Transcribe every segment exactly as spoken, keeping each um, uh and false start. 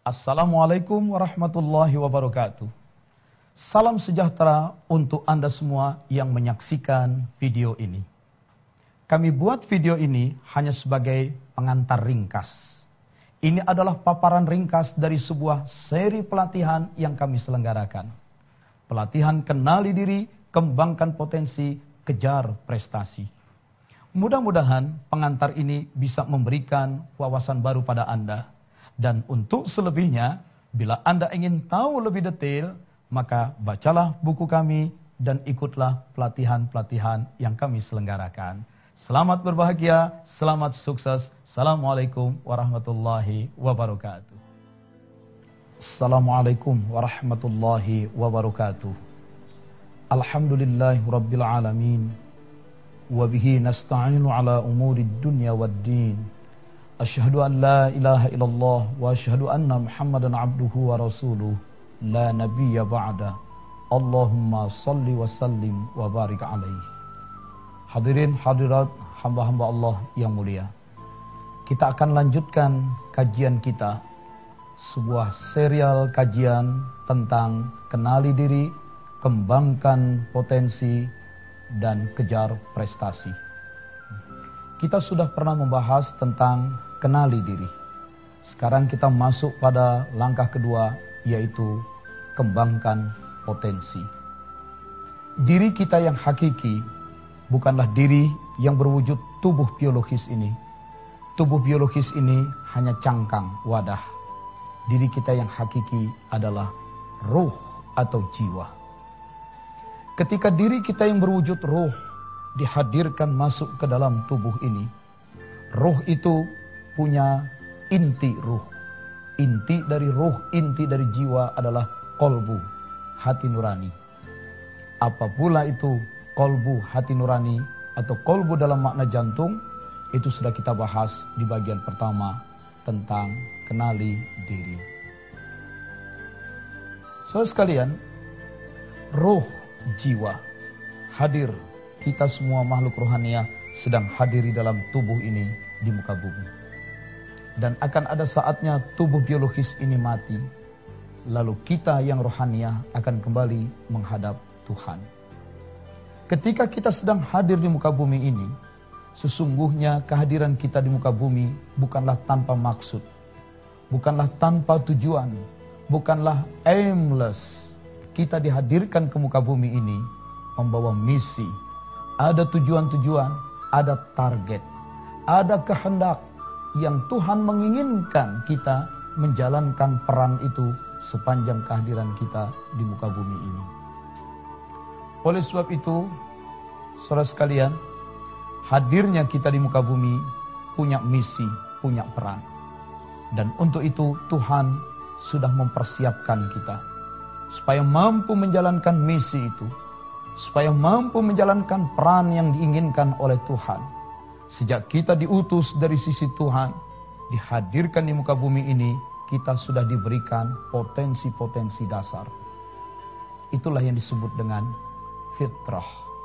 Assalamualaikum warahmatullahi wabarakatuh. Salam sejahtera untuk Anda semua yang menyaksikan video ini. Kami buat video ini hanya sebagai pengantar ringkas. Ini adalah paparan ringkas dari sebuah seri pelatihan yang kami selenggarakan. Pelatihan kenali diri, kembangkan potensi, kejar prestasi. Mudah-mudahan pengantar ini bisa memberikan wawasan baru pada Anda. Dan untuk selebihnya, bila Anda ingin tahu lebih detail, maka bacalah buku kami dan ikutlah pelatihan-pelatihan yang kami selenggarakan. Selamat berbahagia, selamat sukses. Assalamualaikum warahmatullahi wabarakatuh. Assalamualaikum warahmatullahi wabarakatuh. Alhamdulillahi rabbil alamin. Wabihi nasta'inu ala umuri dunya wad din. Asyhadu an la ilaha illallah wa asyhadu anna Muhammadan abduhu wa rasuluh la nabiyya ba'da. Allahumma salli wa sallim wa barik alaihi. Hadirin hadirat hamba-hamba Allah yang mulia. Kita akan lanjutkan kajian kita, sebuah serial kajian tentang kenali diri, kembangkan potensi dan kejar prestasi. Kita sudah pernah membahas tentang kenali diri. Sekarang kita masuk pada langkah kedua, yaitu kembangkan potensi. Diri kita yang hakiki bukanlah diri yang berwujud tubuh biologis ini. Tubuh biologis ini hanya cangkang, wadah. Diri kita yang hakiki adalah ruh atau jiwa. Ketika diri kita yang berwujud ruh dihadirkan masuk ke dalam tubuh ini, ruh itu punya inti ruh. Inti dari ruh, inti dari jiwa adalah kolbu, hati nurani. Apa pula itu kolbu, hati nurani, atau kolbu dalam makna jantung, itu sudah kita bahas di bagian pertama tentang kenali diri. Saudara sekalian, ruh, jiwa hadir. Kita semua makhluk rohaniah sedang hadir di dalam tubuh ini di muka bumi. Dan akan ada saatnya tubuh biologis ini mati. Lalu kita yang rohaniah akan kembali menghadap Tuhan. Ketika kita sedang hadir di muka bumi ini, sesungguhnya kehadiran kita di muka bumi bukanlah tanpa maksud. Bukanlah tanpa tujuan. Bukanlah aimless. Kita dihadirkan ke muka bumi ini membawa misi. Ada tujuan-tujuan, ada target, ada kehendak yang Tuhan menginginkan kita menjalankan peran itu sepanjang kehadiran kita di muka bumi ini. Oleh sebab itu, saudara sekalian, hadirnya kita di muka bumi punya misi, punya peran. Dan untuk itu Tuhan sudah mempersiapkan kita supaya mampu menjalankan misi itu. Supaya mampu menjalankan peran yang diinginkan oleh Tuhan. Sejak kita diutus dari sisi Tuhan, dihadirkan di muka bumi ini, kita sudah diberikan potensi-potensi dasar. Itulah yang disebut dengan fitrah.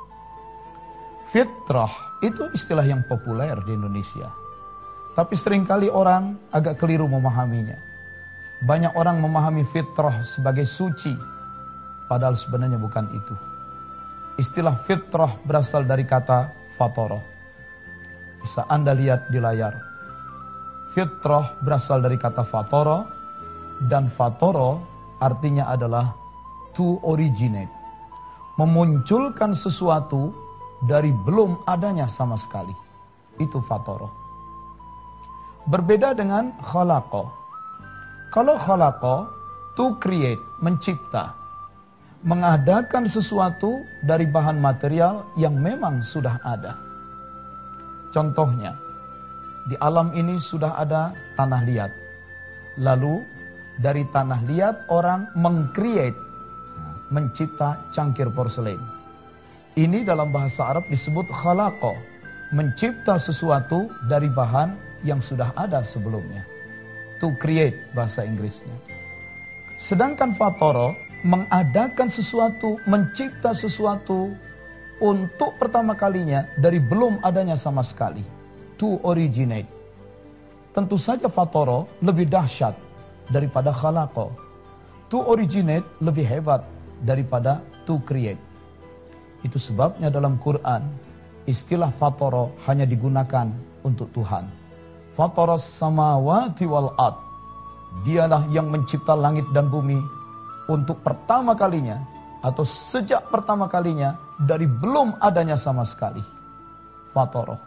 Fitrah itu istilah yang populer di Indonesia. Tapi seringkali orang agak keliru memahaminya. Banyak orang memahami fitrah sebagai suci, padahal sebenarnya bukan itu. Istilah fitrah berasal dari kata fatoroh. Bisa Anda lihat di layar. Fitrah berasal dari kata fatoroh. Dan fatoroh artinya adalah to originate. Memunculkan sesuatu dari belum adanya sama sekali. Itu fatoroh. Berbeda dengan khalaqah. Kalau khalaqah, to create, mencipta. Mengadakan sesuatu dari bahan material yang memang sudah ada. Contohnya, di alam ini sudah ada tanah liat. Lalu dari tanah liat orang meng-create, mencipta cangkir porselen. Ini dalam bahasa Arab disebut khalaqah, mencipta sesuatu dari bahan yang sudah ada sebelumnya. To create bahasa Inggrisnya. Sedangkan fatoroh, mengadakan sesuatu, mencipta sesuatu untuk pertama kalinya dari belum adanya sama sekali. To originate. Tentu saja fatoroh lebih dahsyat daripada khalaqa. To originate lebih hebat daripada to create. Itu sebabnya dalam Quran istilah fatara hanya digunakan untuk Tuhan. Fataras samawati wal ard. Dialah yang mencipta langit dan bumi untuk pertama kalinya atau sejak pertama kalinya dari belum adanya sama sekali. Fatara.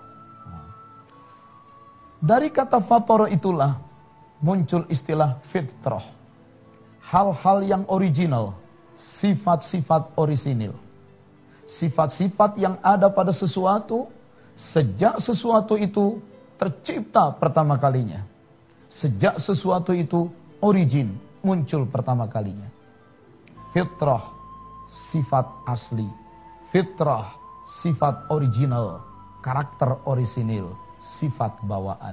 Dari kata fatara itulah muncul istilah fitrah. Hal-hal yang original, sifat-sifat orisinil. Sifat-sifat yang ada pada sesuatu sejak sesuatu itu tercipta pertama kalinya. Sejak sesuatu itu origin, muncul pertama kalinya. Fitrah, sifat asli. Fitrah, sifat original, karakter orisinil, sifat bawaan.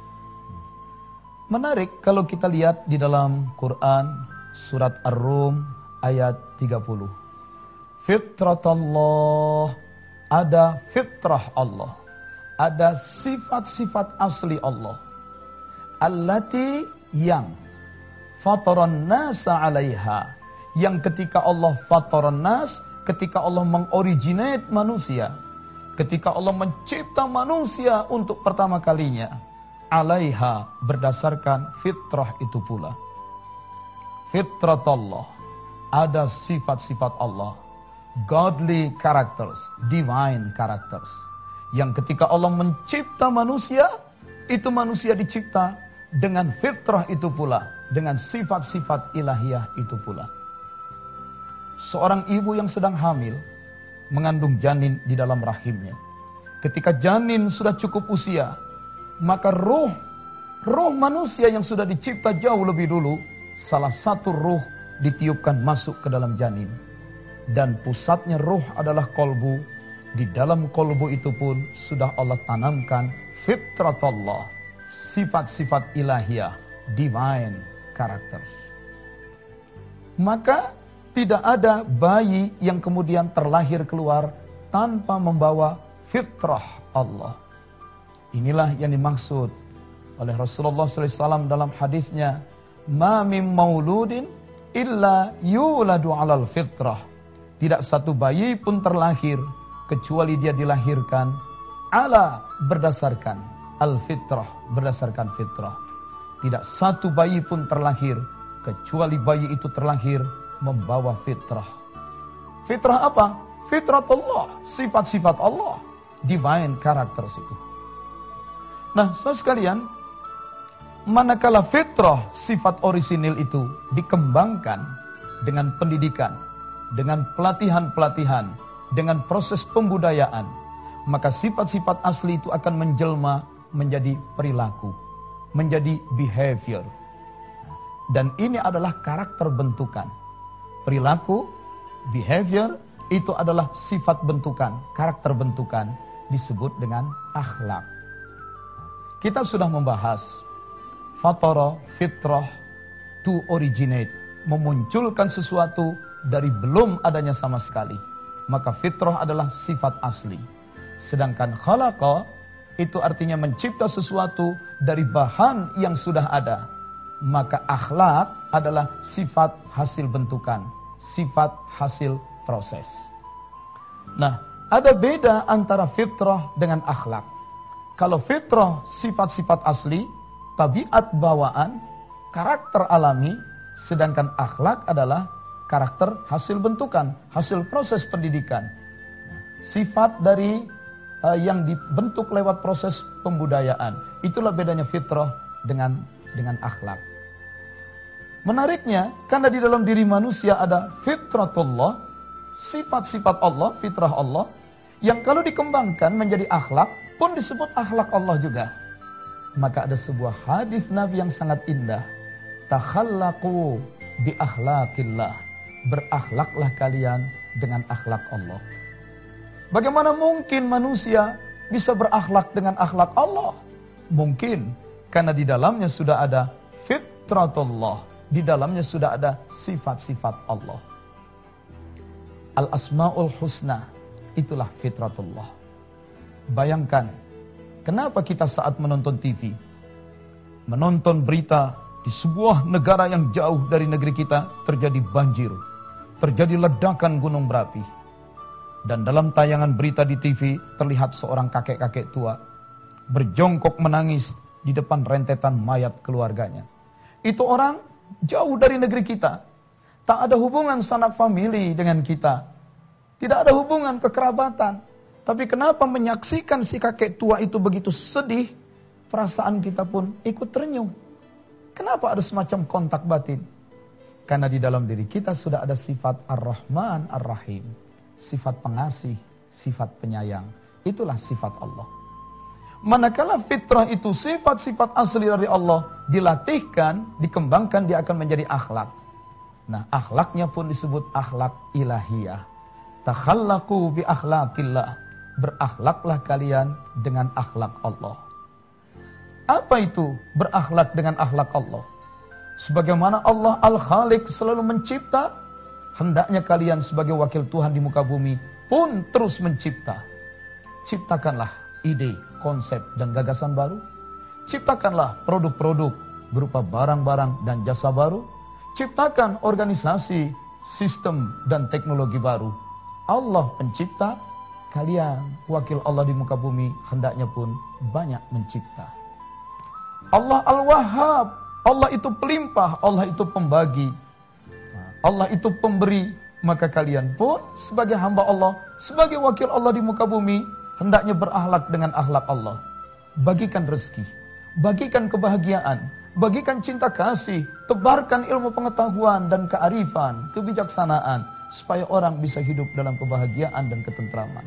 Menarik kalau kita lihat di dalam Quran surat Ar-Rum ayat tiga puluh. Fitratallah, ada fitrah Allah. Ada sifat-sifat asli Allah. Allati yang fataran nasa alaiha. Yang ketika Allah fataran nas, ketika Allah mengoriginate manusia. Ketika Allah mencipta manusia untuk pertama kalinya. Alaiha, berdasarkan fitrah itu pula. Fitratullah, ada sifat-sifat Allah. Godly characters, divine characters. Yang ketika Allah mencipta manusia, itu manusia dicipta dengan fitrah itu pula. Dengan sifat-sifat ilahiyah itu pula. Seorang ibu yang sedang hamil, mengandung janin di dalam rahimnya. Ketika janin sudah cukup usia, maka roh, roh manusia yang sudah dicipta jauh lebih dulu, salah satu roh ditiupkan masuk ke dalam janin. Dan pusatnya roh adalah kolbu. Di dalam kolbu itu pun sudah Allah tanamkan fitratullah, sifat-sifat ilahiyah, divine character. Maka tidak ada bayi yang kemudian terlahir keluar tanpa membawa fitrah Allah. Inilah yang dimaksud oleh Rasulullah shallallahu alaihi wasallam dalam hadisnya, "Ma min mauludin illa yuladu 'alal fitrah." Tidak satu bayi pun terlahir kecuali dia dilahirkan ala berdasarkan al-fitrah, berdasarkan fitrah. Tidak satu bayi pun terlahir kecuali bayi itu terlahir membawa fitrah. Fitrah apa? Fitratullah, sifat-sifat Allah, divine characters itu. Nah, saudara sekalian, manakala fitrah, sifat orisinil itu dikembangkan dengan pendidikan, dengan pelatihan-pelatihan, dengan proses pembudayaan, maka sifat-sifat asli itu akan menjelma menjadi perilaku, menjadi behavior. Dan ini adalah karakter bentukan. Perilaku, behavior, itu adalah sifat bentukan, karakter bentukan, disebut dengan akhlak. Kita sudah membahas fatara, fitrah, to originate, memunculkan sesuatu dari belum adanya sama sekali. Maka fitrah adalah sifat asli. Sedangkan khalaqa itu artinya mencipta sesuatu dari bahan yang sudah ada. Maka akhlak adalah sifat hasil bentukan, sifat hasil proses. Nah, ada beda antara fitrah dengan akhlak. Kalau fitrah sifat-sifat asli, tabiat bawaan, karakter alami, sedangkan akhlak adalah karakter hasil bentukan, hasil proses pendidikan. Sifat dari uh, yang dibentuk lewat proses pembudayaan. Itulah bedanya fitrah dengan dengan akhlak. Menariknya, karena di dalam diri manusia ada fitratullah, sifat-sifat Allah, fitrah Allah, yang kalau dikembangkan menjadi akhlak, pun disebut akhlak Allah juga. Maka ada sebuah hadis Nabi yang sangat indah. Takhallaqu bi akhlaqillah. Berakhlaklah kalian dengan akhlak Allah. Bagaimana mungkin manusia bisa berakhlak dengan akhlak Allah? Mungkin, karena di dalamnya sudah ada fitratullah. Di dalamnya sudah ada sifat-sifat Allah. Al-Asma'ul Husna, itulah fitratullah. Bayangkan, kenapa kita saat menonton T V, menonton berita Di sebuah negara yang jauh dari negeri kita terjadi banjir, terjadi ledakan gunung berapi. Dan dalam tayangan berita di T V terlihat seorang kakek-kakek tua berjongkok menangis di depan rentetan mayat keluarganya. Itu orang jauh dari negeri kita. Tak ada hubungan sanak famili dengan kita. Tidak ada hubungan kekerabatan. Tapi kenapa menyaksikan si kakek tua itu begitu sedih, perasaan kita pun ikut terenyuh. Kenapa ada semacam kontak batin? Karena di dalam diri kita sudah ada sifat Ar-Rahman Ar-Rahim. Sifat pengasih, sifat penyayang. Itulah sifat Allah. Manakala fitrah itu sifat-sifat asli dari Allah dilatihkan, dikembangkan, dia akan menjadi akhlak. Nah, akhlaknya pun disebut akhlak ilahiyah. Takhallaqu bi akhlaqillah. Berakhlaklah kalian dengan akhlak Allah. Apa itu berakhlak dengan akhlak Allah? Sebagaimana Allah Al-Khaliq selalu mencipta, hendaknya kalian sebagai wakil Tuhan di muka bumi pun terus mencipta. Ciptakanlah ide, konsep, dan gagasan baru. Ciptakanlah produk-produk berupa barang-barang dan jasa baru. Ciptakan organisasi, sistem, dan teknologi baru. Allah pencipta, kalian wakil Allah di muka bumi hendaknya pun banyak mencipta. Allah Al-Wahhab, Allah itu pelimpah, Allah itu pembagi, Allah itu pemberi. Maka kalian pun sebagai hamba Allah, sebagai wakil Allah di muka bumi, hendaknya berakhlak dengan akhlak Allah. Bagikan rezeki, bagikan kebahagiaan, bagikan cinta kasih, tebarkan ilmu pengetahuan dan kearifan, kebijaksanaan, supaya orang bisa hidup dalam kebahagiaan dan ketentraman.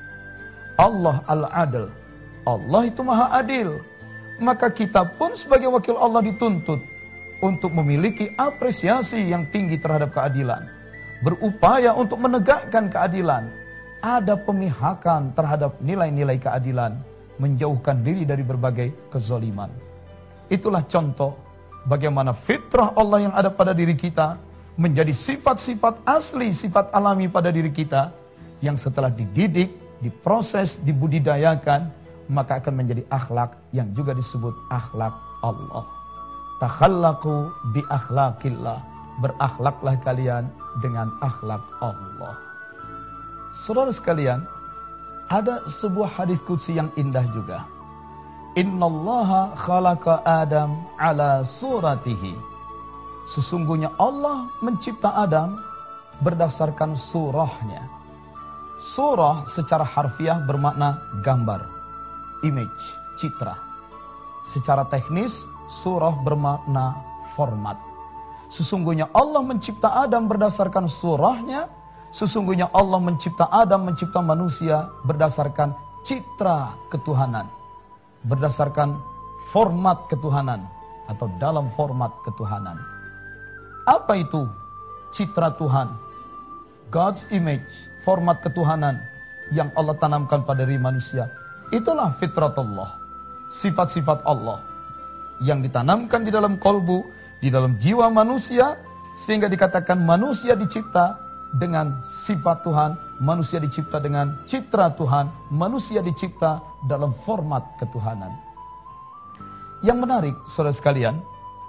Allah Al-Adil, Allah itu maha adil. Maka kita pun sebagai wakil Allah dituntut untuk memiliki apresiasi yang tinggi terhadap keadilan. Berupaya untuk menegakkan keadilan. Ada pemihakan terhadap nilai-nilai keadilan. Menjauhkan diri dari berbagai kezaliman. Itulah contoh bagaimana fitrah Allah yang ada pada diri kita menjadi sifat-sifat asli, sifat alami pada diri kita, yang setelah dididik, diproses, dibudidayakan, maka akan menjadi akhlak yang juga disebut akhlak Allah. Takhallaqu bi akhlaqillah. Berakhlaklah kalian dengan akhlak Allah. Saudara sekalian, ada sebuah hadis qudsi yang indah juga. Innallaha khalaqa Adam ala suratihi. Sesungguhnya Allah mencipta Adam berdasarkan surahnya. Surah secara harfiah bermakna gambar, image, citra. Secara teknis, surah bermakna format. Sesungguhnya Allah mencipta Adam berdasarkan surahnya. Sesungguhnya Allah mencipta Adam, mencipta manusia berdasarkan citra ketuhanan. Berdasarkan format ketuhanan. Atau dalam format ketuhanan. Apa itu citra Tuhan? God's image, format ketuhanan yang Allah tanamkan pada diri manusia. Itulah fitratullah, sifat-sifat Allah yang ditanamkan di dalam kolbu, di dalam jiwa manusia, sehingga dikatakan manusia dicipta dengan sifat Tuhan, manusia dicipta dengan citra Tuhan, manusia dicipta dalam format ketuhanan. Yang menarik, saudara sekalian,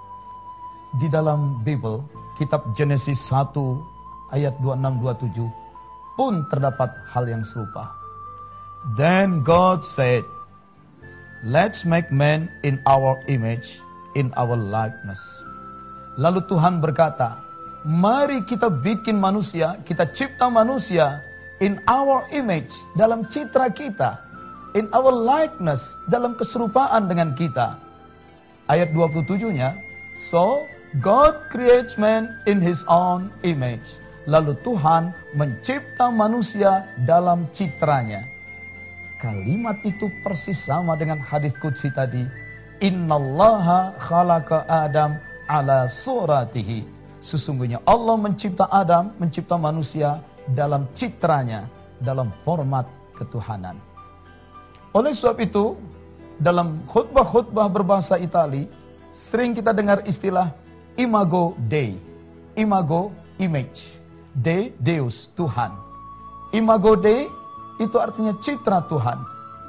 di dalam Bible, kitab Genesis satu ayat dua puluh enam dua puluh tujuh pun terdapat hal yang serupa. Then God said, let's make man in our image, in our likeness. Lalu Tuhan berkata, mari kita bikin manusia, kita cipta manusia in our image, dalam citra kita, in our likeness, dalam keserupaan dengan kita. Ayat dua puluh tujuh-nya, so God creates man in his own image. Lalu Tuhan mencipta manusia dalam citranya. Kalimat itu persis sama dengan hadis qudsi tadi. Innallaha khalaqa Adam ala suratihi. Sesungguhnya Allah mencipta Adam, mencipta manusia dalam citranya, dalam format ketuhanan. Oleh sebab itu, dalam khutbah-khutbah berbahasa Itali, sering kita dengar istilah imago Dei. Imago, image. Dei, Deus, Tuhan. Imago Dei itu artinya citra Tuhan.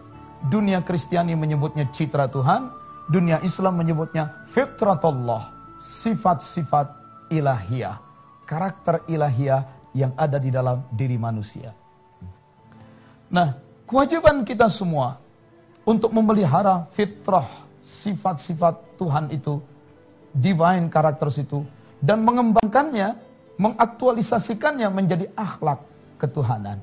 Dunia Kristiani menyebutnya citra Tuhan, dunia Islam menyebutnya fitratullah, sifat-sifat ilahiyah, karakter ilahiyah yang ada di dalam diri manusia. Nah, kewajiban kita semua untuk memelihara fitrah, sifat-sifat Tuhan itu, divine characters itu, dan mengembangkannya, mengaktualisasikannya menjadi akhlak ketuhanan.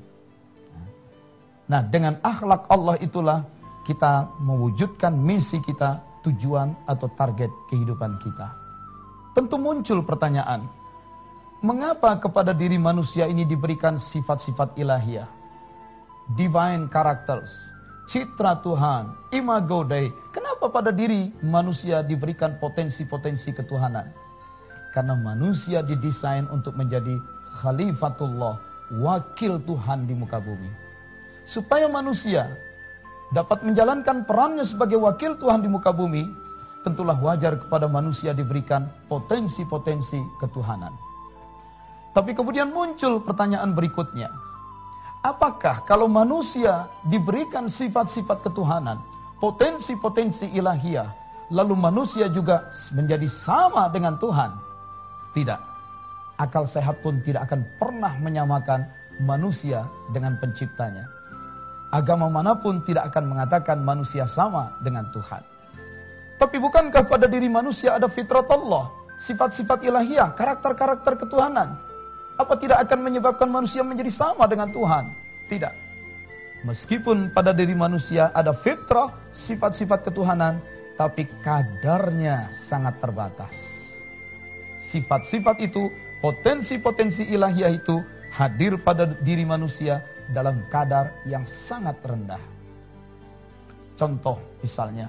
Nah, dengan akhlak Allah itulah kita mewujudkan misi kita, tujuan atau target kehidupan kita. Tentu muncul pertanyaan, mengapa kepada diri manusia ini diberikan sifat-sifat ilahiyah, divine characters, citra Tuhan, imago Dei? Kenapa pada diri manusia diberikan potensi-potensi ketuhanan? Karena manusia didesain untuk menjadi khalifatullah, wakil Tuhan di muka bumi. Supaya manusia dapat menjalankan perannya sebagai wakil Tuhan di muka bumi, tentulah wajar kepada manusia diberikan potensi-potensi ketuhanan. Tapi kemudian muncul pertanyaan berikutnya. Apakah kalau manusia diberikan sifat-sifat ketuhanan, potensi-potensi ilahiyah, lalu manusia juga menjadi sama dengan Tuhan? Tidak. Akal sehat pun tidak akan pernah menyamakan manusia dengan penciptanya. Agama manapun tidak akan mengatakan manusia sama dengan Tuhan. Tapi bukankah pada diri manusia ada fitrat Allah, sifat-sifat ilahiyah, karakter-karakter ketuhanan? Apa tidak akan menyebabkan manusia menjadi sama dengan Tuhan? Tidak. Meskipun pada diri manusia ada fitrah, sifat-sifat ketuhanan, tapi kadarnya sangat terbatas. Sifat-sifat itu, potensi-potensi ilahiyah itu hadir pada diri manusia dalam kadar yang sangat rendah. Contoh misalnya,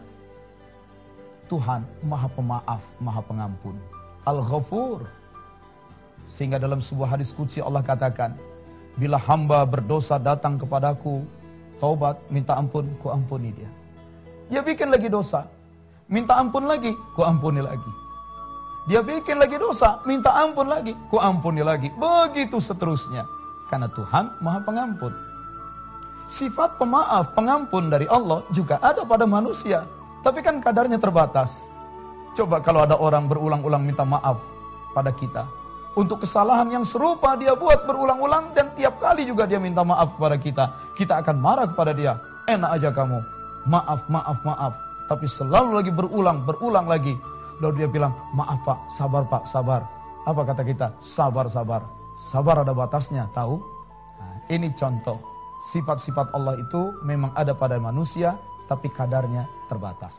Tuhan Maha Pemaaf, Maha Pengampun, Al-Ghafur. Sehingga dalam sebuah hadis qudsi Allah katakan, bila hamba berdosa datang kepadaku, taubat, minta ampun, ku ampuni dia. Dia bikin lagi dosa, minta ampun lagi, ku ampuni lagi. Dia bikin lagi dosa, minta ampun lagi, ku ampuni lagi. Begitu seterusnya. Karena Tuhan Maha Pengampun. Sifat pemaaf, pengampun dari Allah juga ada pada manusia. Tapi kan kadarnya terbatas. Coba kalau ada orang berulang-ulang minta maaf pada kita. Untuk kesalahan yang serupa dia buat berulang-ulang. Dan tiap kali juga dia minta maaf kepada kita. Kita akan marah kepada dia. Enak aja kamu. Maaf, maaf, maaf. Tapi selalu lagi berulang, berulang lagi. Lalu dia bilang, maaf pak, sabar pak, sabar. Apa kata kita? Sabar, sabar. Sabar ada batasnya, tahu? Nah, ini contoh. Sifat-sifat Allah itu memang ada pada manusia, tapi kadarnya terbatas.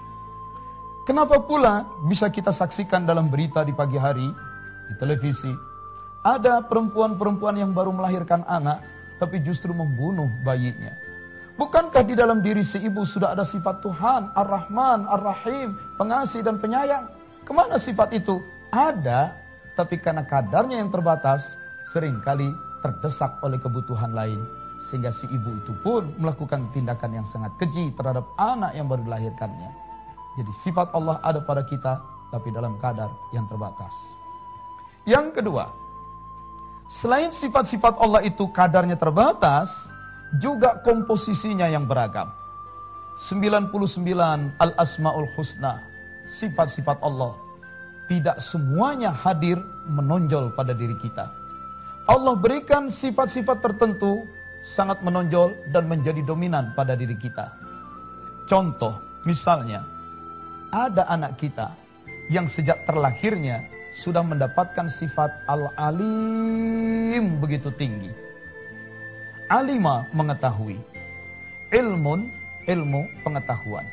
Kenapa pula bisa kita saksikan dalam berita di pagi hari, di televisi, ada perempuan-perempuan yang baru melahirkan anak, tapi justru membunuh bayinya? Bukankah di dalam diri si ibu sudah ada sifat Tuhan, Ar-Rahman, Ar-Rahim, pengasih dan penyayang? Kemana sifat itu? Ada, tapi karena kadarnya yang terbatas, seringkali terdesak oleh kebutuhan lain. Sehingga si ibu itu pun melakukan tindakan yang sangat keji terhadap anak yang baru dilahirkannya. Jadi sifat Allah ada pada kita, tapi dalam kadar yang terbatas. Yang kedua, selain sifat-sifat Allah itu kadarnya terbatas, juga komposisinya yang beragam. sembilan puluh sembilan Al-Asma'ul Husna, sifat-sifat Allah. Tidak semuanya hadir menonjol pada diri kita. Allah berikan sifat-sifat tertentu sangat menonjol dan menjadi dominan pada diri kita. Contoh, misalnya, ada anak kita yang sejak terlahirnya sudah mendapatkan sifat Al-Alim begitu tinggi. Alima mengetahui. Ilmun, ilmu pengetahuan.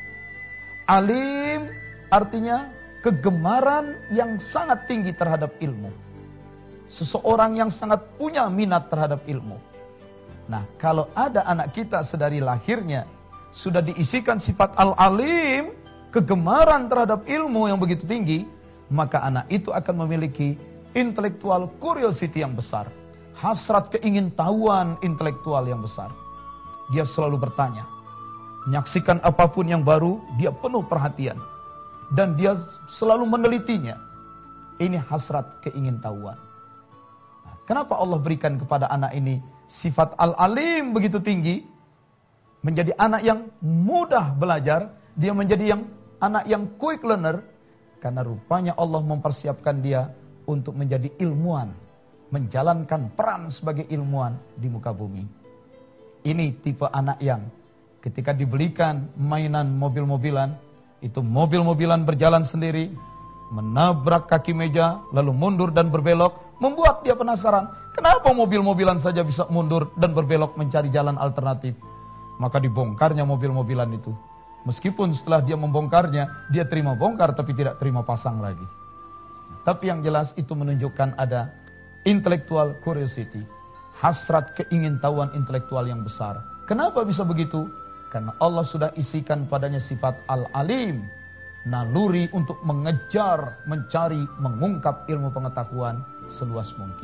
Alim artinya kegemaran yang sangat tinggi terhadap ilmu. Seseorang yang sangat punya minat terhadap ilmu. Nah, kalau ada anak kita sedari lahirnya sudah diisikan sifat al-alim, kegemaran terhadap ilmu yang begitu tinggi, maka anak itu akan memiliki intellectual curiosity yang besar. Hasrat keingintahuan intelektual yang besar. Dia selalu bertanya. Menyaksikan apapun yang baru, dia penuh perhatian. Dan dia selalu menelitinya. Ini hasrat keingintahuan. Nah, kenapa Allah berikan kepada anak ini sifat al-alim begitu tinggi? Menjadi anak yang mudah belajar. Dia menjadi yang anak yang quick learner. Karena rupanya Allah mempersiapkan dia untuk menjadi ilmuwan, menjalankan peran sebagai ilmuwan di muka bumi. Ini tipe anak yang ketika dibelikan mainan mobil-mobilan, itu mobil-mobilan berjalan sendiri, menabrak kaki meja, lalu mundur dan berbelok, membuat dia penasaran. Kenapa mobil-mobilan saja bisa mundur dan berbelok mencari jalan alternatif? Maka dibongkarnya mobil-mobilan itu. Meskipun setelah dia membongkarnya, dia terima bongkar tapi tidak terima pasang lagi. Tapi yang jelas itu menunjukkan ada intellectual curiosity, hasrat keingintahuan intelektual yang besar. Kenapa bisa begitu? Karena Allah sudah isikan padanya sifat al-alim, naluri untuk mengejar, mencari, mengungkap ilmu pengetahuan seluas mungkin.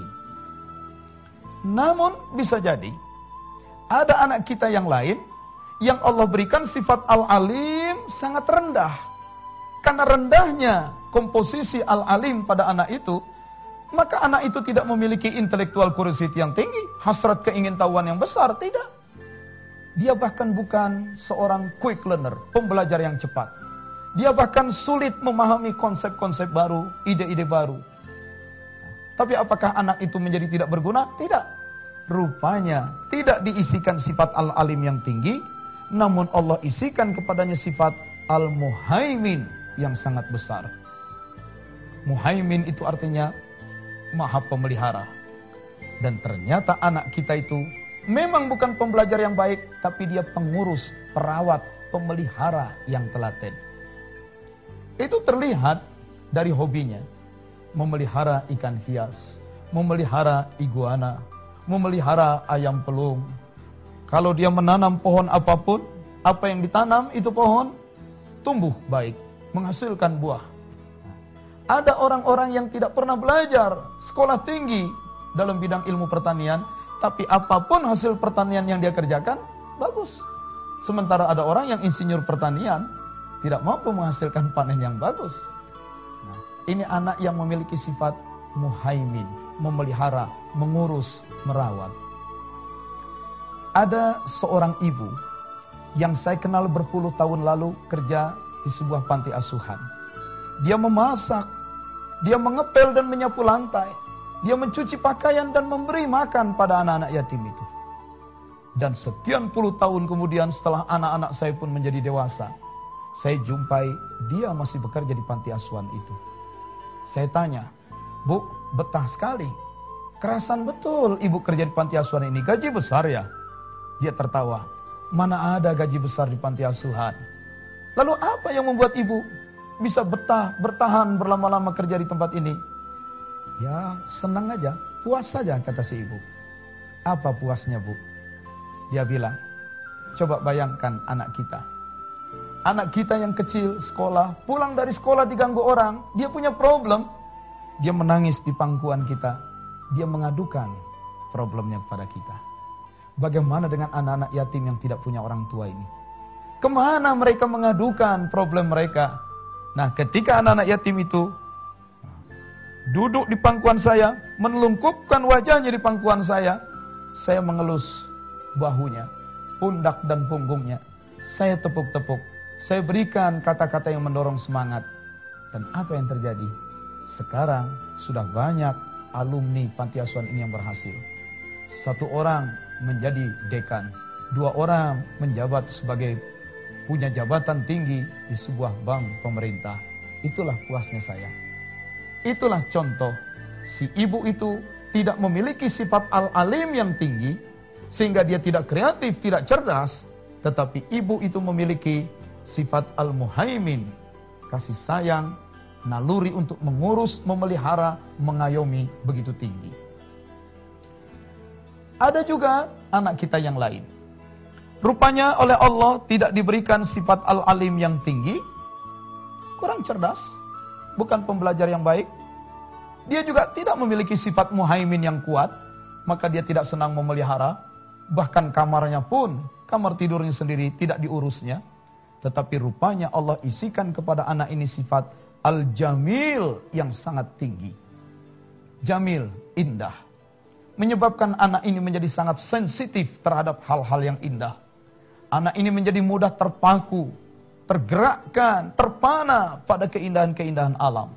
Namun bisa jadi ada anak kita yang lain yang Allah berikan sifat al-alim sangat rendah. Karena rendahnya komposisi al-alim pada anak itu, maka anak itu tidak memiliki intellectual curiosity yang tinggi, hasrat keingintahuan yang besar, tidak. Dia bahkan bukan seorang quick learner, pembelajar yang cepat. Dia bahkan sulit memahami konsep-konsep baru, ide-ide baru. Tapi apakah anak itu menjadi tidak berguna? Tidak. Rupanya tidak diisikan sifat al-alim yang tinggi, namun Allah isikan kepadanya sifat al-muhaimin yang sangat besar. Muhaimin itu artinya maha pemelihara. Dan ternyata anak kita itu memang bukan pembelajar yang baik, tapi dia pengurus, perawat, pemelihara yang telaten. Itu terlihat dari hobinya. Memelihara ikan hias, memelihara iguana, memelihara ayam pelung. Kalau dia menanam pohon apapun, apa yang ditanam itu pohon tumbuh baik, menghasilkan buah. Ada orang-orang yang tidak pernah belajar sekolah tinggi dalam bidang ilmu pertanian, tapi apapun hasil pertanian yang dia kerjakan, bagus. Sementara ada orang yang insinyur pertanian, tidak mampu menghasilkan panen yang bagus. Nah, ini anak yang memiliki sifat muhaimin, memelihara, mengurus, merawat. Ada seorang ibu yang saya kenal berpuluh tahun lalu kerja di sebuah panti asuhan. Dia memasak, dia mengepel dan menyapu lantai, dia mencuci pakaian dan memberi makan pada anak-anak yatim itu. Dan sekian puluh tahun kemudian setelah anak-anak saya pun menjadi dewasa, saya jumpai dia masih bekerja di panti asuhan itu. Saya tanya, "Bu, betah sekali. Kerasan betul ibu kerja di panti asuhan ini, gaji besar ya?" Dia tertawa. "Mana ada gaji besar di panti asuhan. Lalu apa yang membuat ibu bisa betah, bertahan berlama-lama kerja di tempat ini?" "Ya senang aja, puas saja," kata si ibu. "Apa puasnya, Bu?" Dia bilang, "Coba bayangkan anak kita. Anak kita yang kecil sekolah, pulang dari sekolah diganggu orang, dia punya problem. Dia menangis di pangkuan kita, dia mengadukan problemnya kepada kita. Bagaimana dengan anak-anak yatim yang tidak punya orang tua ini? Kemana mereka mengadukan problem mereka? Nah, ketika anak-anak yatim itu duduk di pangkuan saya, menelungkupkan wajahnya di pangkuan saya, saya mengelus bahunya, pundak dan punggungnya. Saya tepuk-tepuk, saya berikan kata-kata yang mendorong semangat. Dan apa yang terjadi? Sekarang sudah banyak alumni panti asuhan ini yang berhasil. Satu orang menjadi dekan, dua orang menjabat sebagai punya jabatan tinggi di sebuah bank pemerintah. Itulah puasnya saya. Itulah contoh, si ibu itu tidak memiliki sifat al-alim yang tinggi, sehingga dia tidak kreatif, tidak cerdas, tetapi ibu itu memiliki sifat al-muhaimin, kasih sayang, naluri untuk mengurus, memelihara, mengayomi begitu tinggi. Ada juga anak kita yang lain. Rupanya oleh Allah tidak diberikan sifat al-alim yang tinggi, kurang cerdas, bukan pembelajar yang baik. Dia juga tidak memiliki sifat muhaimin yang kuat, maka dia tidak senang memelihara. Bahkan kamarnya pun, kamar tidurnya sendiri tidak diurusnya. Tetapi rupanya Allah isikan kepada anak ini sifat al-jamil yang sangat tinggi. Jamil, indah. Menyebabkan anak ini menjadi sangat sensitif terhadap hal-hal yang indah. Anak ini menjadi mudah terpaku tergerakkan, terpana pada keindahan-keindahan alam.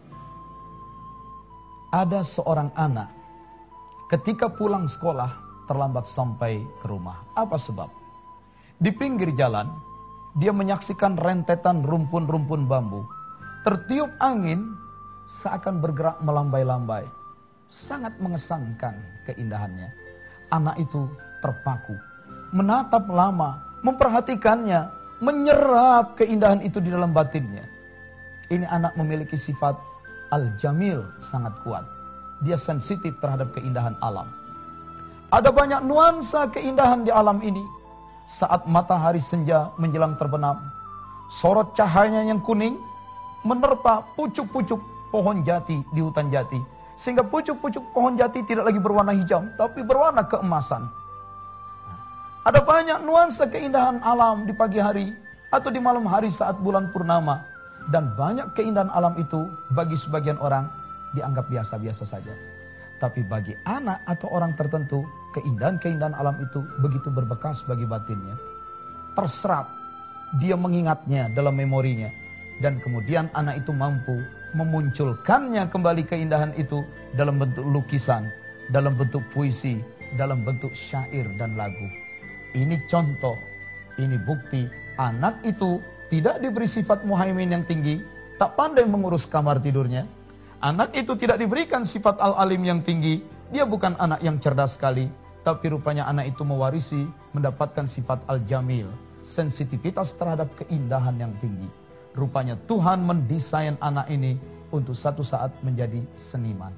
Ada seorang anak ketika pulang sekolah terlambat sampai ke rumah. Apa sebab? Di pinggir jalan dia menyaksikan rentetan rumpun-rumpun bambu. Tertiup angin seakan bergerak melambai-lambai. Sangat mengesankan keindahannya. Anak itu terpaku, menatap lama, memperhatikannya, menyerap keindahan itu di dalam batinnya. Ini anak memiliki sifat al-jamil sangat kuat. Dia sensitif terhadap keindahan alam. Ada banyak nuansa keindahan di alam ini. Saat matahari senja menjelang terbenam, sorot cahayanya yang kuning menerpa pucuk-pucuk pohon jati di hutan jati. Sehingga pucuk-pucuk pohon jati tidak lagi berwarna hijau, tapi berwarna keemasan. Ada banyak nuansa keindahan alam di pagi hari atau di malam hari saat bulan purnama. Dan banyak keindahan alam itu bagi sebagian orang dianggap biasa-biasa saja. Tapi bagi anak atau orang tertentu, keindahan-keindahan alam itu begitu berbekas bagi batinnya. Terserap, dia mengingatnya dalam memorinya. Dan kemudian anak itu mampu memunculkannya kembali keindahan itu dalam bentuk lukisan, dalam bentuk puisi, dalam bentuk syair dan lagu. Ini contoh, ini bukti anak itu tidak diberi sifat muhaimin yang tinggi, tak pandai mengurus kamar tidurnya. Anak itu tidak diberikan sifat al-alim yang tinggi, dia bukan anak yang cerdas sekali, tapi rupanya anak itu mewarisi, mendapatkan sifat al-jamil, sensitivitas terhadap keindahan yang tinggi. Rupanya Tuhan mendesain anak ini untuk satu saat menjadi seniman.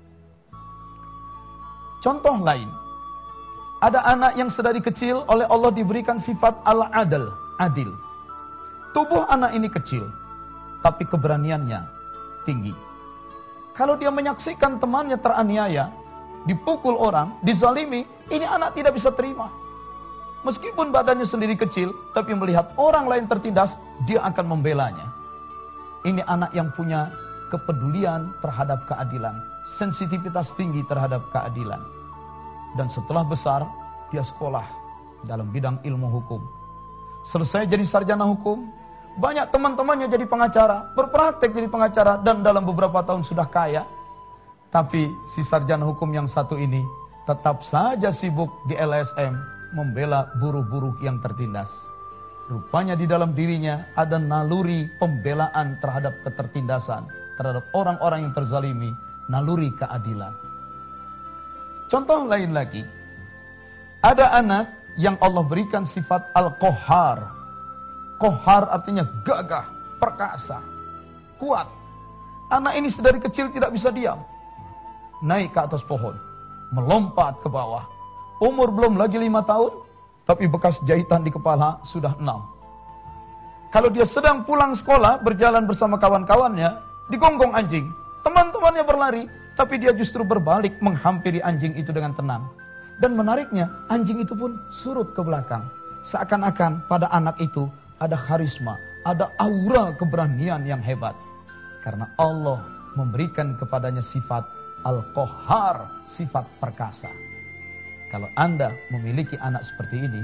Contoh lain, ada anak yang sedari kecil oleh Allah diberikan sifat al-adl, adil. Tubuh anak ini kecil, tapi keberaniannya tinggi. Kalau dia menyaksikan temannya teraniaya, dipukul orang, dizalimi, ini anak tidak bisa terima. Meskipun badannya sendiri kecil, tapi melihat orang lain tertindas, dia akan membelanya. Ini anak yang punya kepedulian terhadap keadilan, sensitivitas tinggi terhadap keadilan. Dan setelah besar, dia sekolah dalam bidang ilmu hukum. Selesai jadi sarjana hukum, banyak teman-temannya jadi pengacara, berpraktek jadi pengacara, dan dalam beberapa tahun sudah kaya. Tapi si sarjana hukum yang satu ini tetap saja sibuk di L S M, membela buruh-buruh yang tertindas. Rupanya di dalam dirinya ada naluri pembelaan terhadap ketertindasan, terhadap orang-orang yang terzalimi, naluri keadilan. Contoh lain lagi, ada anak yang Allah berikan sifat al-qahhar. Qahhar artinya gagah, perkasa, kuat. Anak ini sedari kecil tidak bisa diam. Naik ke atas pohon, melompat ke bawah. Umur belum lagi lima tahun, tapi bekas jahitan di kepala sudah enam. Kalau dia sedang pulang sekolah, berjalan bersama kawan-kawannya, digonggong anjing. Teman-temannya berlari, tapi dia justru berbalik menghampiri anjing itu dengan tenang. Dan menariknya, anjing itu pun surut ke belakang. Seakan-akan pada anak itu ada karisma, ada aura keberanian yang hebat. Karena Allah memberikan kepadanya sifat al-qahhar, sifat perkasa. Kalau Anda memiliki anak seperti ini,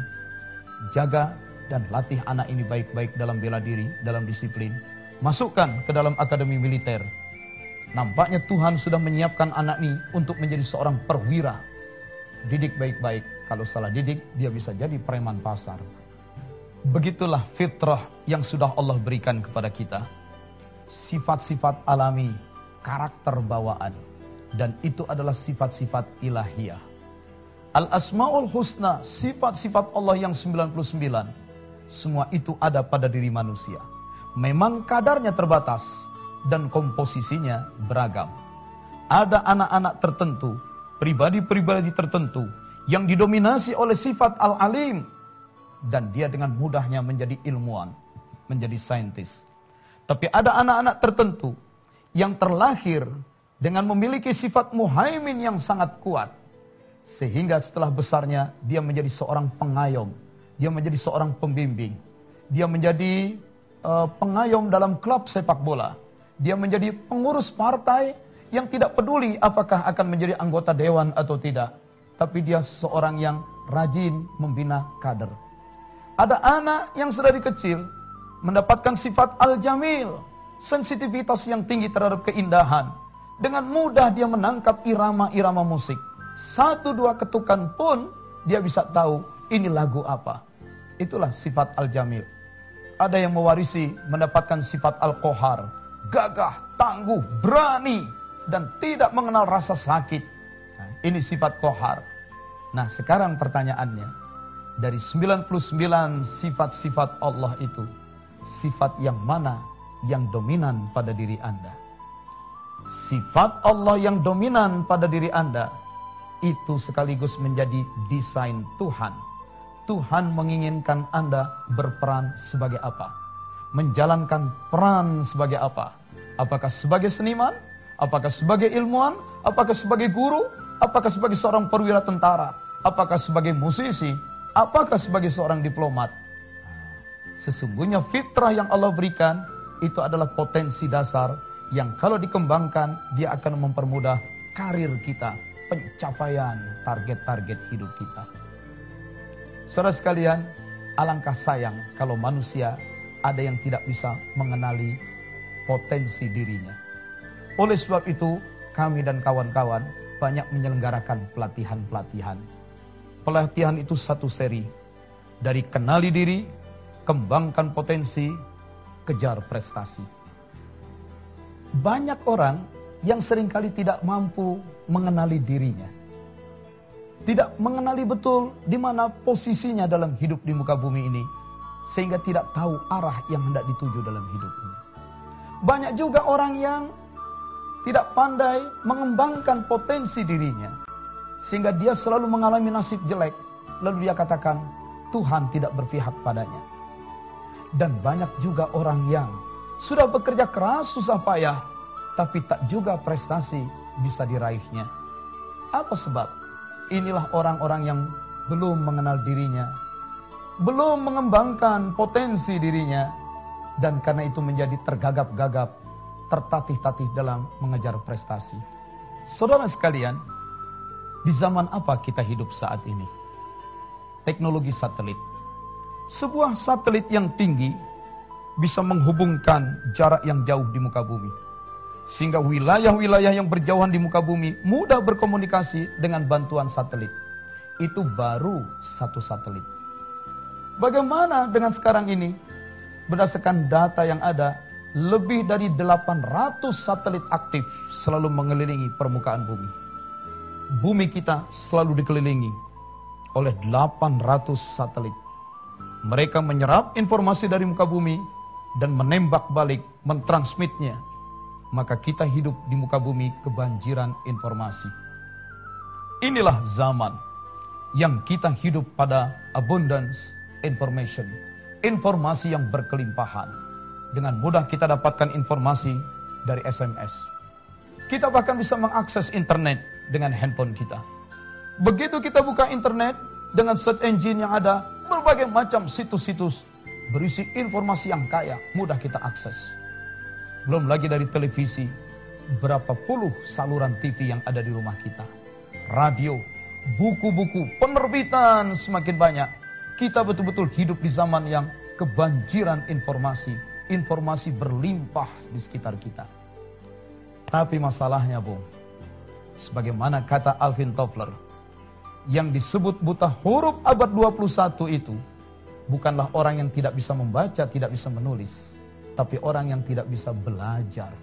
jaga dan latih anak ini baik-baik dalam bela diri, dalam disiplin. Masukkan ke dalam akademi militer. Nampaknya Tuhan sudah menyiapkan anak ini untuk menjadi seorang perwira. Didik baik-baik. Kalau salah didik, dia bisa jadi preman pasar. Begitulah fitrah yang sudah Allah berikan kepada kita. Sifat-sifat alami, karakter bawaan. Dan itu adalah sifat-sifat ilahiyah. Al-Asma'ul Husna, sifat-sifat Allah yang sembilan puluh sembilan. Semua itu ada pada diri manusia. Memang kadarnya terbatas dan komposisinya beragam. Ada anak-anak tertentu, pribadi-pribadi tertentu yang didominasi oleh sifat al-alim. Dan dia dengan mudahnya menjadi ilmuwan, menjadi saintis. Tapi ada anak-anak tertentu yang terlahir dengan memiliki sifat muhaimin yang sangat kuat. Sehingga setelah besarnya dia menjadi seorang pengayom. Dia menjadi seorang pembimbing. Dia menjadi uh, pengayom dalam klub sepak bola. Dia menjadi pengurus partai yang tidak peduli apakah akan menjadi anggota dewan atau tidak. Tapi dia seorang yang rajin membina kader. Ada anak yang sedari kecil mendapatkan sifat al-jamil, sensitivitas yang tinggi terhadap keindahan. Dengan mudah dia menangkap irama-irama musik. Satu dua ketukan pun dia bisa tahu ini lagu apa. Itulah sifat al-jamil. Ada yang mewarisi mendapatkan sifat al-qohar, gagah, tangguh, berani, dan tidak mengenal rasa sakit. Nah, ini sifat qohar. Nah, sekarang pertanyaannya, dari sembilan puluh sembilan sifat-sifat Allah itu, sifat yang mana yang dominan pada diri Anda? Sifat Allah yang dominan pada diri Anda itu sekaligus menjadi desain Tuhan. Tuhan menginginkan Anda berperan sebagai apa? Menjalankan peran sebagai apa? Apakah sebagai seniman? Apakah sebagai ilmuwan? Apakah sebagai guru? Apakah sebagai seorang perwira tentara? Apakah sebagai musisi? Apakah sebagai seorang diplomat? Sesungguhnya fitrah yang Allah berikan itu adalah potensi dasar yang kalau dikembangkan dia akan mempermudah karir kita, pencapaian target-target hidup kita. Saudara sekalian, alangkah sayang kalau manusia ada yang tidak bisa mengenali potensi dirinya. Oleh sebab itu, kami dan kawan-kawan banyak menyelenggarakan pelatihan-pelatihan. Pelatihan itu satu seri. Dari kenali diri, kembangkan potensi, kejar prestasi. Banyak orang yang seringkali tidak mampu mengenali dirinya. Tidak mengenali betul di mana posisinya dalam hidup di muka bumi ini. Sehingga tidak tahu arah yang hendak dituju dalam hidup ini. Banyak juga orang yang tidak pandai mengembangkan potensi dirinya. Sehingga dia selalu mengalami nasib jelek. Lalu dia katakan, Tuhan tidak berpihak padanya. Dan banyak juga orang yang sudah bekerja keras, susah payah, tapi tak juga prestasi bisa diraihnya. Apa sebab? Inilah orang-orang yang belum mengenal dirinya, belum mengembangkan potensi dirinya, dan karena itu menjadi tergagap-gagap, tertatih-tatih dalam mengejar prestasi. Saudara sekalian, di zaman apa kita hidup saat ini? Teknologi satelit. Sebuah satelit yang tinggi bisa menghubungkan jarak yang jauh di muka bumi. Sehingga wilayah-wilayah yang berjauhan di muka bumi mudah berkomunikasi dengan bantuan satelit. Itu baru satu satelit. Bagaimana dengan sekarang ini? Berdasarkan data yang ada, lebih dari delapan ratus satelit aktif selalu mengelilingi permukaan bumi. Bumi kita selalu dikelilingi oleh delapan ratus satelit. Mereka menyerap informasi dari muka bumi dan menembak balik, mentransmitnya. Maka kita hidup di muka bumi kebanjiran informasi. Inilah zaman yang kita hidup pada abundance information. Informasi yang berkelimpahan. Dengan mudah kita dapatkan informasi dari S M S. Kita bahkan bisa mengakses internet dengan handphone kita. Begitu kita buka internet dengan search engine yang ada, berbagai macam situs-situs berisi informasi yang kaya, mudah kita akses. Belum lagi dari televisi, berapa puluh saluran T V yang ada di rumah kita. Radio, buku-buku, penerbitan semakin banyak. Kita betul-betul hidup di zaman yang kebanjiran informasi. Informasi berlimpah di sekitar kita. Tapi masalahnya, Bung, sebagaimana kata Alvin Toffler, yang disebut buta huruf abad dua puluh satu itu bukanlah orang yang tidak bisa membaca, tidak bisa menulis, tapi orang yang tidak bisa belajar.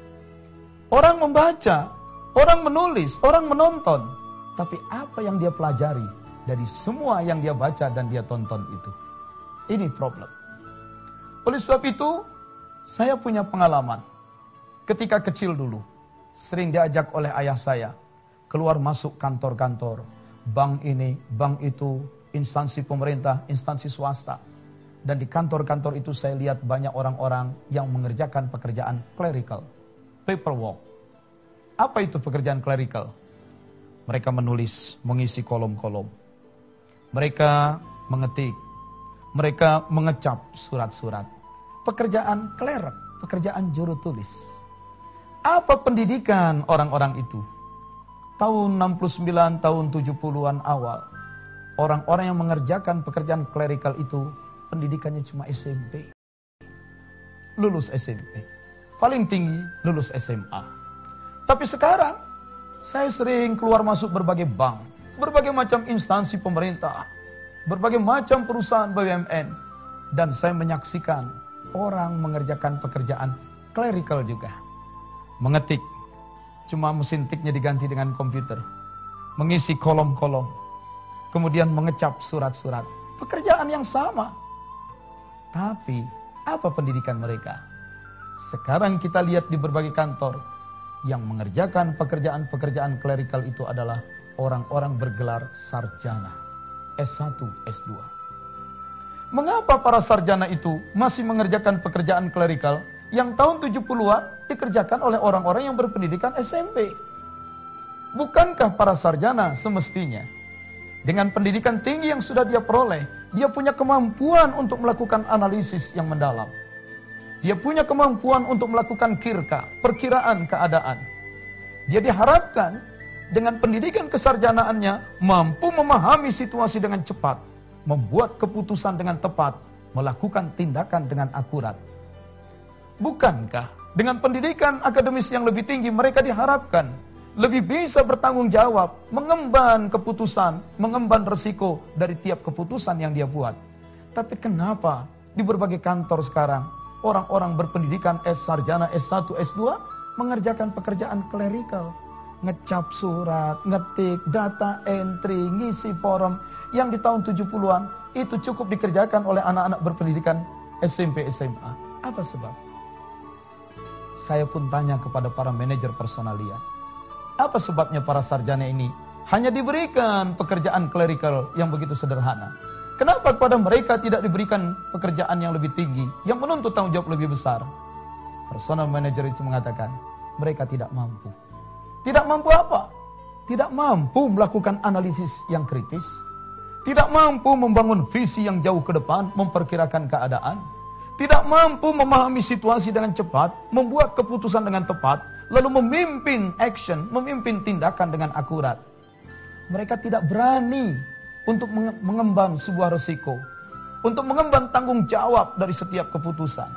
Orang membaca, orang menulis, orang menonton, tapi apa yang dia pelajari dari semua yang dia baca dan dia tonton itu? Ini problem. Oleh sebab itu, saya punya pengalaman. Ketika kecil dulu, sering diajak oleh ayah saya keluar masuk kantor-kantor, bank ini, bank itu, instansi pemerintah, instansi swasta. Dan di kantor-kantor itu saya lihat banyak orang-orang yang mengerjakan pekerjaan clerical, paperwork. Apa itu pekerjaan clerical? Mereka menulis, mengisi kolom-kolom. Mereka mengetik, mereka mengecap surat-surat. Pekerjaan clerk, pekerjaan juru tulis. Apa pendidikan orang-orang itu? Tahun enam puluh sembilan, tahun tujuh puluhan awal. Orang-orang yang mengerjakan pekerjaan clerical itu, pendidikannya cuma S M P. lulus S M P. Paling tinggi, lulus S M A. Tapi sekarang, saya sering keluar masuk berbagai bank, berbagai macam instansi pemerintah, berbagai macam perusahaan B U M N. Dan saya menyaksikan orang mengerjakan pekerjaan clerical juga. Mengetik, cuma mesin tiknya diganti dengan komputer. Mengisi kolom-kolom, kemudian mengecap surat-surat. Pekerjaan yang sama. Tapi, apa pendidikan mereka? Sekarang kita lihat di berbagai kantor, yang mengerjakan pekerjaan-pekerjaan clerical itu adalah orang-orang bergelar sarjana, S satu, S dua. Mengapa para sarjana itu masih mengerjakan pekerjaan clerical yang tahun tujuh puluhan dikerjakan oleh orang-orang yang berpendidikan S M P? Bukankah para sarjana semestinya dengan pendidikan tinggi yang sudah dia peroleh, dia punya kemampuan untuk melakukan analisis yang mendalam. Dia punya kemampuan untuk melakukan kirka, perkiraan keadaan. Dia diharapkan dengan pendidikan kesarjanaannya mampu memahami situasi dengan cepat, membuat keputusan dengan tepat, melakukan tindakan dengan akurat. Bukankah dengan pendidikan akademis yang lebih tinggi mereka diharapkan lebih bisa bertanggung jawab, mengemban keputusan, mengemban resiko dari tiap keputusan yang dia buat. Tapi kenapa di berbagai kantor sekarang, orang-orang berpendidikan S sarjana, S satu, S dua mengerjakan pekerjaan clerical? Ngecap surat, ngetik, data entry, ngisi forum yang di tahun tujuh puluhan itu cukup dikerjakan oleh anak-anak berpendidikan S M P, S M A. Apa sebab? Saya pun tanya kepada para manajer personalia. Apa sebabnya para sarjana ini hanya diberikan pekerjaan clerical yang begitu sederhana? Kenapa kepada mereka tidak diberikan pekerjaan yang lebih tinggi, yang menuntut tanggung jawab lebih besar? Personal manager itu mengatakan, mereka tidak mampu. Tidak mampu apa? Tidak mampu melakukan analisis yang kritis. Tidak mampu membangun visi yang jauh ke depan, memperkirakan keadaan. Tidak mampu memahami situasi dengan cepat, membuat keputusan dengan tepat, lalu memimpin action, memimpin tindakan dengan akurat. Mereka tidak berani untuk mengemban sebuah resiko, untuk mengemban tanggung jawab dari setiap keputusan.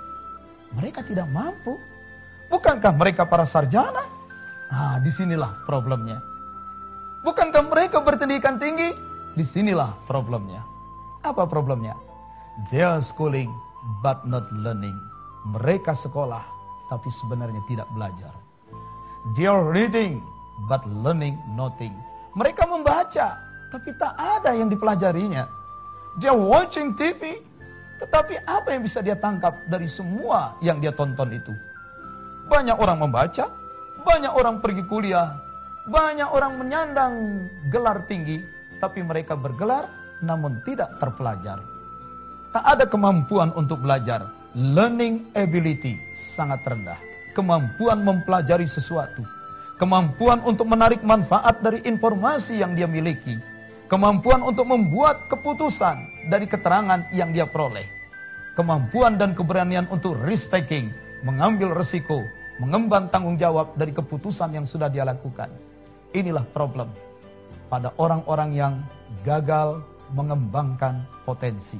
Mereka tidak mampu. Bukankah mereka para sarjana? Ah, disinilah problemnya. Bukankah mereka berpendidikan tinggi? Disinilah problemnya. Apa problemnya? They are schooling but not learning. Mereka sekolah tapi sebenarnya tidak belajar. They are reading but learning nothing. Mereka membaca tapi tak ada yang dipelajarinya. They are watching T V tetapi apa yang bisa dia tangkap dari semua yang dia tonton itu? Banyak orang membaca, banyak orang pergi kuliah, banyak orang menyandang gelar tinggi, tapi mereka bergelar namun tidak terpelajar. Tak ada kemampuan untuk belajar. Learning ability sangat rendah. Kemampuan mempelajari sesuatu. Kemampuan untuk menarik manfaat dari informasi yang dia miliki. Kemampuan untuk membuat keputusan dari keterangan yang dia peroleh. Kemampuan dan keberanian untuk risk taking, mengambil resiko, mengemban tanggung jawab dari keputusan yang sudah dia lakukan. Inilah problem pada orang-orang yang gagal mengembangkan potensi.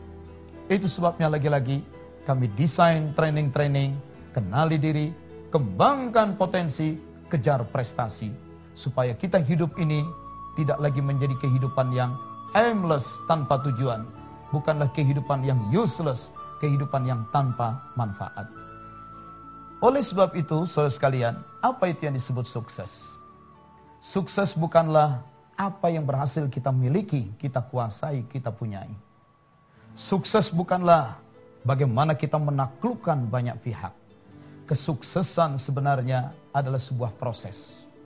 Itu sebabnya lagi-lagi kami desain training-training, kenali diri, kembangkan potensi, kejar prestasi. Supaya kita hidup ini tidak lagi menjadi kehidupan yang aimless, tanpa tujuan. Bukanlah kehidupan yang useless, kehidupan yang tanpa manfaat. Oleh sebab itu, saudara sekalian, apa itu yang disebut sukses? Sukses bukanlah apa yang berhasil kita miliki, kita kuasai, kita punyai. Sukses bukanlah bagaimana kita menaklukkan banyak pihak. Kesuksesan sebenarnya adalah sebuah proses.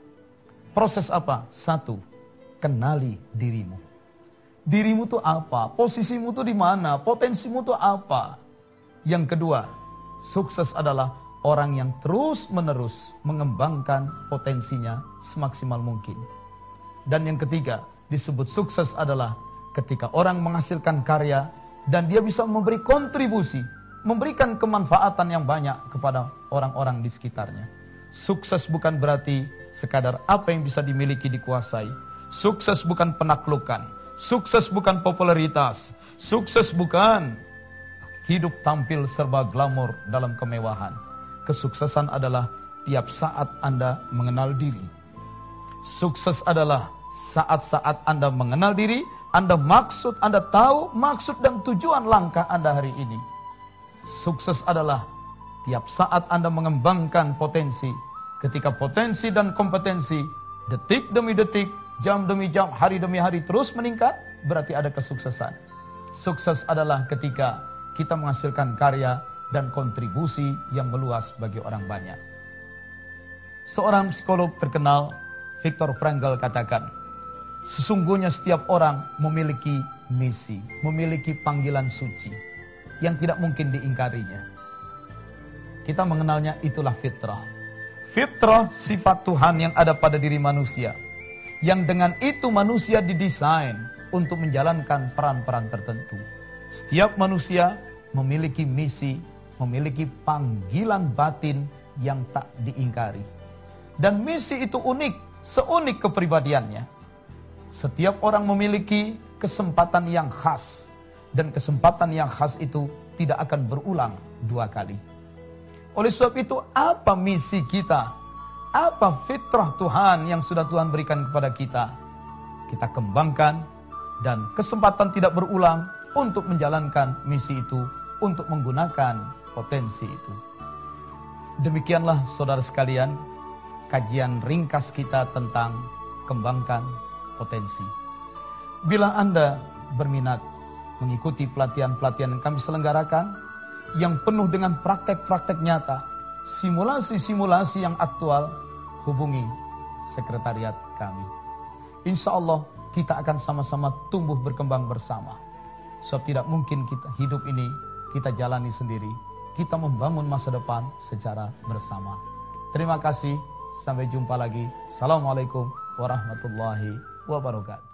Proses apa? Satu, kenali dirimu. Dirimu itu apa? Posisimu itu di mana? Potensimu itu apa? Yang kedua, sukses adalah orang yang terus-menerus mengembangkan potensinya semaksimal mungkin. Dan yang ketiga, disebut sukses adalah ketika orang menghasilkan karya dan dia bisa memberi kontribusi, memberikan kemanfaatan yang banyak kepada orang-orang di sekitarnya. Sukses bukan berarti sekadar apa yang bisa dimiliki, dikuasai. Sukses bukan penaklukan. Sukses bukan popularitas. Sukses bukan hidup tampil serba glamor dalam kemewahan. Kesuksesan adalah tiap saat Anda mengenal diri. Sukses adalah saat-saat Anda mengenal diri, Anda maksud, Anda tahu maksud dan tujuan langkah Anda hari ini. Sukses adalah tiap saat Anda mengembangkan potensi. Ketika potensi dan kompetensi detik demi detik, jam demi jam, hari demi hari terus meningkat, berarti ada kesuksesan. Sukses adalah ketika kita menghasilkan karya dan kontribusi yang meluas bagi orang banyak. Seorang psikolog terkenal, Viktor Frankl, katakan, sesungguhnya setiap orang memiliki misi, memiliki panggilan suci yang tidak mungkin diingkarinya. Kita mengenalnya itulah fitrah. Fitrah sifat Tuhan yang ada pada diri manusia, yang dengan itu manusia didesain untuk menjalankan peran-peran tertentu. Setiap manusia memiliki misi, memiliki panggilan batin yang tak diingkari. Dan misi itu unik, seunik kepribadiannya. Setiap orang memiliki kesempatan yang khas, dan kesempatan yang khas itu tidak akan berulang dua kali. Oleh sebab itu, apa misi kita? Apa fitrah Tuhan yang sudah Tuhan berikan kepada kita? Kita kembangkan, dan kesempatan tidak berulang untuk menjalankan misi itu, untuk menggunakan potensi itu. Demikianlah saudara sekalian, kajian ringkas kita tentang kembangkan potensi. Bila Anda berminat mengikuti pelatihan-pelatihan yang kami selenggarakan, yang penuh dengan praktek-praktek nyata, simulasi-simulasi yang aktual, hubungi sekretariat kami. Insya Allah kita akan sama-sama tumbuh berkembang bersama. Sebab tidak mungkin kita hidup ini kita jalani sendiri. Kita membangun masa depan secara bersama. Terima kasih. Sampai jumpa lagi. Assalamualaikum warahmatullahi wabarakatuh.